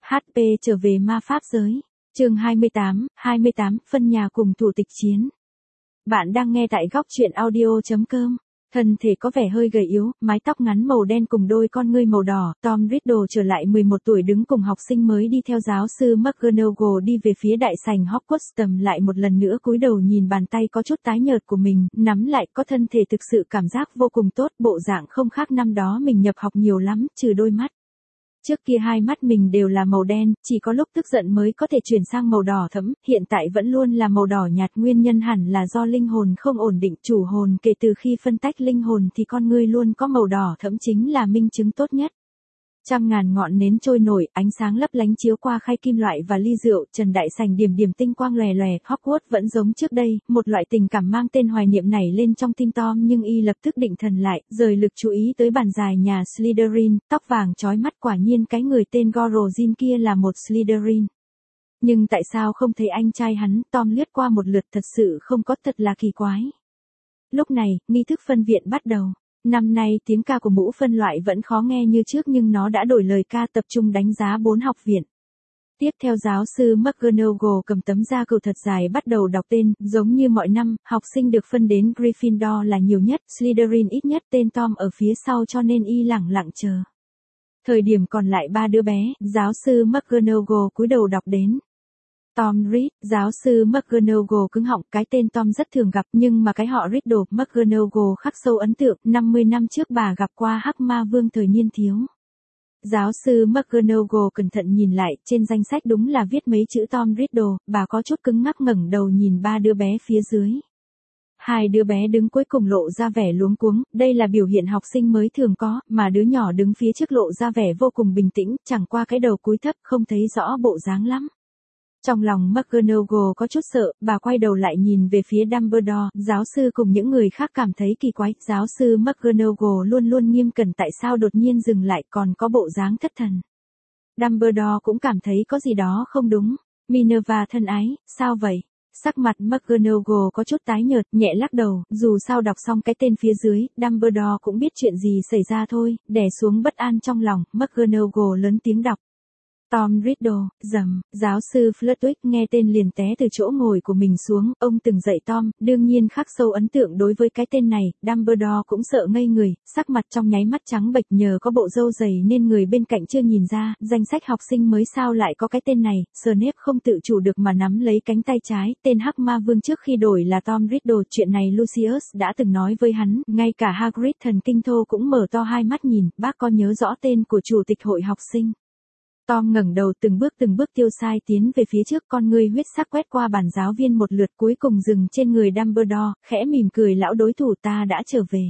HP trở về ma pháp giới. Chương 28, phân nhà cùng thủ tịch chiến. Bạn đang nghe tại góc truyện audio.com. Thân thể có vẻ hơi gầy yếu, mái tóc ngắn màu đen cùng đôi con ngươi màu đỏ, Tom Riddle trở lại 11 tuổi đứng cùng học sinh mới đi theo giáo sư McGonagall đi về phía đại sảnh Hogwarts, tầm lại một lần nữa cúi đầu nhìn bàn tay có chút tái nhợt của mình, nắm lại có thân thể thực sự cảm giác vô cùng tốt, bộ dạng không khác năm đó mình nhập học nhiều lắm, trừ đôi mắt. Trước kia hai mắt mình đều là màu đen, chỉ có lúc tức giận mới có thể chuyển sang màu đỏ thẫm, hiện tại vẫn luôn là màu đỏ nhạt, nguyên nhân hẳn là do linh hồn không ổn định, chủ hồn kể từ khi phân tách linh hồn thì con ngươi luôn có màu đỏ thẫm chính là minh chứng tốt nhất. Trăm ngàn ngọn nến trôi nổi, ánh sáng lấp lánh chiếu qua khay kim loại và ly rượu, trần đại sảnh điểm điểm tinh quang lòe lòe, Hogwarts vẫn giống trước đây, một loại tình cảm mang tên hoài niệm nảy lên trong tim Tom nhưng y lập tức định thần lại, rời lực chú ý tới bàn dài nhà Slytherin, tóc vàng chói mắt, quả nhiên cái người tên Gorozin kia là một Slytherin. Nhưng tại sao không thấy anh trai hắn, Tom lướt qua một lượt, thật sự không có, thật là kỳ quái. Lúc này, nghi thức phân viện bắt đầu. Năm nay tiếng ca của mũ phân loại vẫn khó nghe như trước nhưng nó đã đổi lời ca, tập trung đánh giá 4 học viện. Tiếp theo giáo sư McGonagall cầm tấm da cừu thật dài bắt đầu đọc tên, giống như mọi năm, học sinh được phân đến Gryffindor là nhiều nhất, Slytherin ít nhất, tên Tom ở phía sau cho nên y lẳng lặng chờ. Thời điểm còn lại 3 đứa bé, giáo sư McGonagall cúi đầu đọc đến. Tom Riddle, giáo sư McGonagall cứng họng, cái tên Tom rất thường gặp nhưng mà cái họ Riddle, McGonagall khắc sâu ấn tượng, 50 năm trước bà gặp qua Hắc Ma Vương thời niên thiếu. Giáo sư McGonagall cẩn thận nhìn lại, trên danh sách đúng là viết mấy chữ Tom Riddle, bà có chút cứng ngắc ngẩng đầu nhìn 3 đứa bé phía dưới. Hai đứa bé đứng cuối cùng lộ ra vẻ luống cuống, đây là biểu hiện học sinh mới thường có, mà đứa nhỏ đứng phía trước lộ ra vẻ vô cùng bình tĩnh, chẳng qua cái đầu cúi thấp không thấy rõ bộ dáng lắm. Trong lòng McGonagall có chút sợ, bà quay đầu lại nhìn về phía Dumbledore, giáo sư cùng những người khác cảm thấy kỳ quái, giáo sư McGonagall luôn luôn nghiêm cẩn tại sao đột nhiên dừng lại còn có bộ dáng thất thần. Dumbledore cũng cảm thấy có gì đó không đúng. Minerva thân ái, sao vậy? Sắc mặt McGonagall có chút tái nhợt, nhẹ lắc đầu, dù sao đọc xong cái tên phía dưới, Dumbledore cũng biết chuyện gì xảy ra thôi, đè xuống bất an trong lòng, McGonagall lớn tiếng đọc. Tom Riddle, giáo sư Flitwick nghe tên liền té từ chỗ ngồi của mình xuống, ông từng dạy Tom, đương nhiên khắc sâu ấn tượng đối với cái tên này, Dumbledore cũng sợ ngây người, sắc mặt trong nháy mắt trắng bệch, nhờ có bộ râu dày nên người bên cạnh chưa nhìn ra, danh sách học sinh mới sao lại có cái tên này, Snape không tự chủ được mà nắm lấy cánh tay trái, tên Hắc Ma Vương trước khi đổi là Tom Riddle, chuyện này Lucius đã từng nói với hắn, ngay cả Hagrid thần kinh thô cũng mở to hai mắt nhìn, bác có nhớ rõ tên của chủ tịch hội học sinh. Tom ngẩng đầu từng bước tiêu sai tiến về phía trước, con ngươi huyết sắc quét qua bàn giáo viên một lượt cuối cùng dừng trên người Dumbledore, khẽ mỉm cười, lão đối thủ ta đã trở về.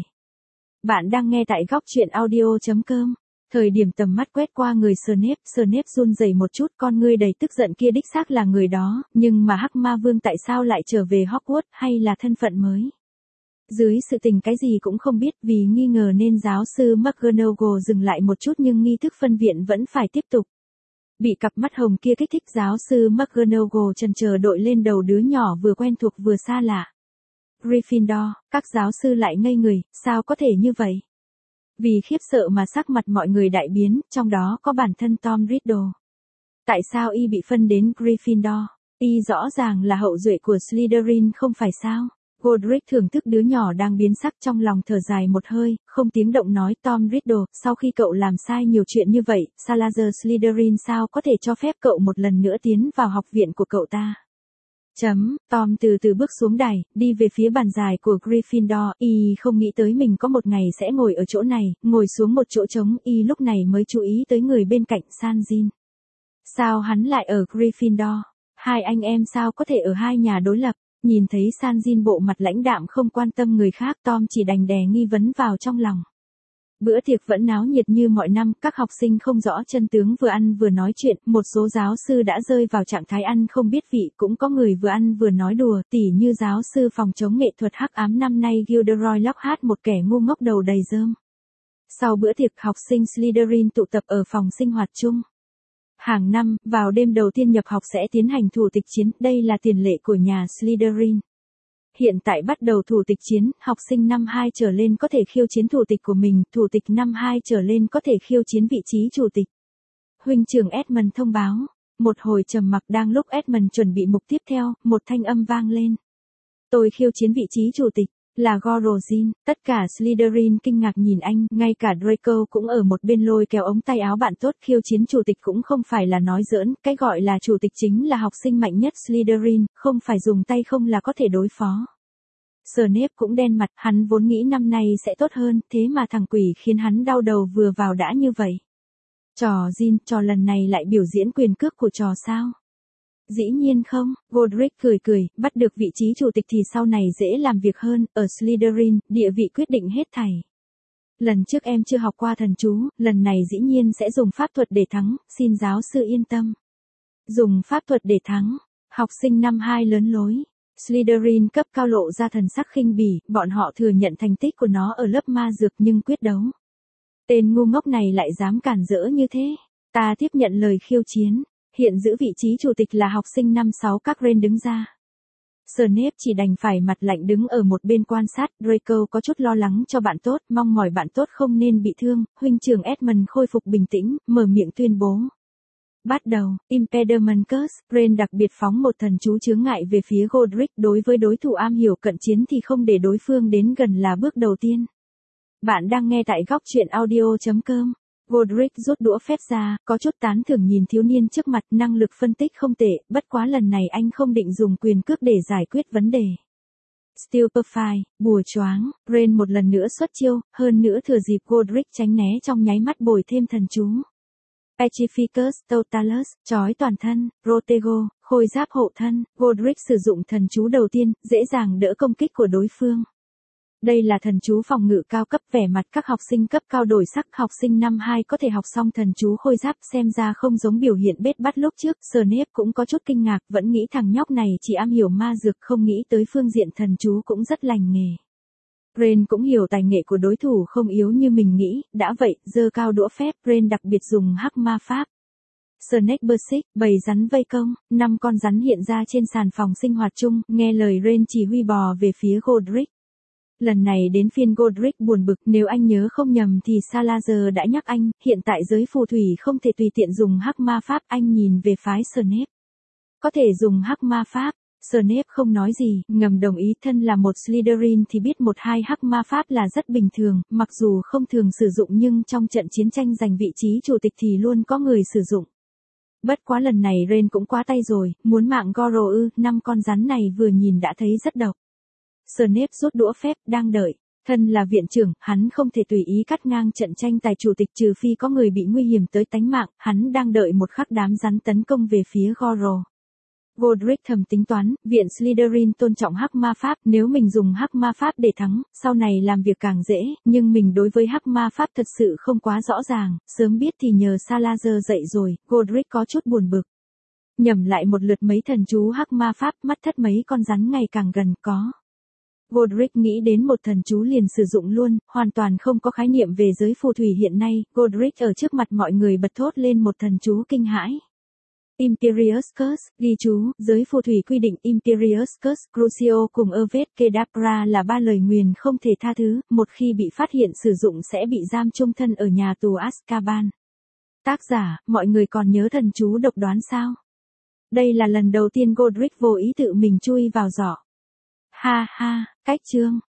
Bạn đang nghe tại góc truyện audio.com. Thời điểm tầm mắt quét qua người Snape run rẩy một chút, con ngươi đầy tức giận kia đích xác là người đó, nhưng mà Hắc Ma Vương tại sao lại trở về Hogwarts, hay là thân phận mới? Dưới sự tình cái gì cũng không biết, vì nghi ngờ nên giáo sư McGonagall dừng lại một chút nhưng nghi thức phân viện vẫn phải tiếp tục. Bị cặp mắt hồng kia kích thích, giáo sư McGonagall chần chờ đội lên đầu đứa nhỏ vừa quen thuộc vừa xa lạ. Gryffindor, các giáo sư lại ngây người, sao có thể như vậy? Vì khiếp sợ mà sắc mặt mọi người đại biến, trong đó có bản thân Tom Riddle. Tại sao y bị phân đến Gryffindor? Y rõ ràng là hậu duệ của Slytherin không phải sao? Godric thưởng thức đứa nhỏ đang biến sắc, trong lòng thở dài một hơi, không tiếng động nói, Tom Riddle, sau khi cậu làm sai nhiều chuyện như vậy, Salazar Slytherin sao có thể cho phép cậu một lần nữa tiến vào học viện của cậu ta? Tom từ từ bước xuống đài, đi về phía bàn dài của Gryffindor, y không nghĩ tới mình có một ngày sẽ ngồi ở chỗ này, ngồi xuống một chỗ trống, y lúc này mới chú ý tới người bên cạnh, Sanjin. Sao hắn lại ở Gryffindor? Hai anh em sao có thể ở hai nhà đối lập? Nhìn thấy Sanjin bộ mặt lãnh đạm không quan tâm người khác, Tom chỉ đành đè nghi vấn vào trong lòng. Bữa tiệc vẫn náo nhiệt như mọi năm, các học sinh không rõ chân tướng vừa ăn vừa nói chuyện, một số giáo sư đã rơi vào trạng thái ăn không biết vị, cũng có người vừa ăn vừa nói đùa, tỉ như giáo sư phòng chống nghệ thuật hắc ám năm nay Gilderoy Lockhart, một kẻ ngu ngốc đầu đầy rơm. Sau bữa tiệc, học sinh Slytherin tụ tập ở phòng sinh hoạt chung. Hàng năm, vào đêm đầu tiên nhập học sẽ tiến hành thủ tịch chiến, đây là tiền lệ của nhà Slytherin. Hiện tại bắt đầu thủ tịch chiến, học sinh năm 2 trở lên có thể khiêu chiến thủ tịch của mình, thủ tịch năm 2 trở lên có thể khiêu chiến vị trí chủ tịch. huynh trưởng Edmund thông báo. Một hồi trầm mặc đang lúc Edmund chuẩn bị mục tiếp theo, một thanh âm vang lên. Tôi khiêu chiến vị trí chủ tịch, là Gorozin. Tất cả Slytherin kinh ngạc nhìn anh, ngay cả Draco cũng ở một bên lôi kéo ống tay áo bạn tốt. Khiêu chiến chủ tịch cũng không phải là nói giỡn, cái gọi là chủ tịch chính là học sinh mạnh nhất Slytherin, không phải dùng tay không là có thể đối phó. Snape cũng đen mặt, hắn vốn nghĩ năm nay sẽ tốt hơn, thế mà thằng quỷ khiến hắn đau đầu vừa vào đã như vậy. Trò trò lần này lại biểu diễn quyền cước của trò sao? Dĩ nhiên không, Godric cười, bắt được vị trí chủ tịch thì sau này dễ làm việc hơn, ở Slytherin, địa vị quyết định hết thảy. Lần trước em chưa học qua thần chú, lần này dĩ nhiên sẽ dùng pháp thuật để thắng, xin giáo sư yên tâm. Dùng pháp thuật để thắng, học sinh năm 2 lớn lối. Slytherin cấp cao lộ ra thần sắc khinh bỉ, bọn họ thừa nhận thành tích của nó ở lớp ma dược nhưng quyết đấu. Tên ngu ngốc này lại dám cản rỡ như thế. Ta tiếp nhận lời khiêu chiến. Hiện giữ vị trí chủ tịch là học sinh năm 6 các Ren đứng ra. Snape chỉ đành phải mặt lạnh đứng ở một bên quan sát. Draco có chút lo lắng cho bạn tốt, mong mỏi bạn tốt không nên bị thương. Huynh trưởng Edmund khôi phục bình tĩnh, mở miệng tuyên bố. Bắt đầu, Impediment Curse, Ren đặc biệt phóng một thần chú chướng ngại về phía Godric. Đối với đối thủ am hiểu cận chiến thì không để đối phương đến gần là bước đầu tiên. Bạn đang nghe tại góc truyện audio.com. Godric rút đũa phép ra, có chút tán thưởng nhìn thiếu niên trước mặt, năng lực phân tích không tệ, bất quá lần này anh không định dùng quyền cước để giải quyết vấn đề. Stupefy, bùa choáng, Ren một lần nữa xuất chiêu, hơn nữa thừa dịp Godric tránh né trong nháy mắt bồi thêm thần chú. Petrificus Totalus, chói toàn thân, Protego, khôi giáp hộ thân, Godric sử dụng thần chú đầu tiên, dễ dàng đỡ công kích của đối phương. Đây là thần chú phòng ngự cao cấp, vẻ mặt các học sinh cấp cao đổi sắc. Học sinh năm 2 có thể học xong thần chú khôi giáp, xem ra không giống biểu hiện bết bát lúc trước. Snape cũng có chút kinh ngạc, vẫn nghĩ thằng nhóc này chỉ am hiểu ma dược, không nghĩ tới phương diện thần chú cũng rất lành nghề. Ren cũng hiểu tài nghệ của đối thủ không yếu như mình nghĩ, đã vậy, giơ cao đũa phép, Ren đặc biệt dùng hắc ma pháp. Snake Berserk, bầy rắn vây công, 5 con rắn hiện ra trên sàn phòng sinh hoạt chung, nghe lời Ren chỉ huy bò về phía Godric. Lần này đến phiên Godric buồn bực, nếu anh nhớ không nhầm thì Salazar đã nhắc anh, hiện tại giới phù thủy không thể tùy tiện dùng hắc ma pháp. Anh nhìn về phái Snape. Có thể dùng hắc ma pháp. Snape không nói gì, ngầm đồng ý. Thân là một Slytherin thì biết 1-2 hắc ma pháp là rất bình thường, mặc dù không thường sử dụng nhưng trong trận chiến tranh giành vị trí chủ tịch thì luôn có người sử dụng. Bất quá lần này Ren cũng quá tay rồi, muốn mạng Goro ư, 5 con rắn này vừa nhìn đã thấy rất độc. Snape rút đũa phép, đang đợi. Thân là viện trưởng, hắn không thể tùy ý cắt ngang trận tranh tài chủ tịch trừ phi có người bị nguy hiểm tới tánh mạng, hắn đang đợi một khắc đám rắn tấn công về phía Goro. Godric thầm tính toán, viện Slytherin tôn trọng hắc ma pháp, nếu mình dùng hắc ma pháp để thắng, sau này làm việc càng dễ, nhưng mình đối với hắc ma pháp thật sự không quá rõ ràng, sớm biết thì nhờ Salazar dạy rồi. Godric có chút buồn bực. Nhẩm lại một lượt mấy thần chú hắc ma pháp, mắt thất mấy con rắn ngày càng gần có. Godric nghĩ đến một thần chú liền sử dụng luôn, hoàn toàn không có khái niệm về giới phù thủy hiện nay. Godric ở trước mặt mọi người bật thốt lên một thần chú kinh hãi. Imperius Curse, ghi chú, giới phù thủy quy định Imperius Curse, Crucio cùng Avada Kedavra là 3 lời nguyền không thể tha thứ, một khi bị phát hiện sử dụng sẽ bị giam chung thân ở nhà tù Azkaban. Tác giả, mọi người còn nhớ thần chú độc đoán sao? Đây là lần đầu tiên Godric vô ý tự mình chui vào giỏ. Ha ha, cách chương.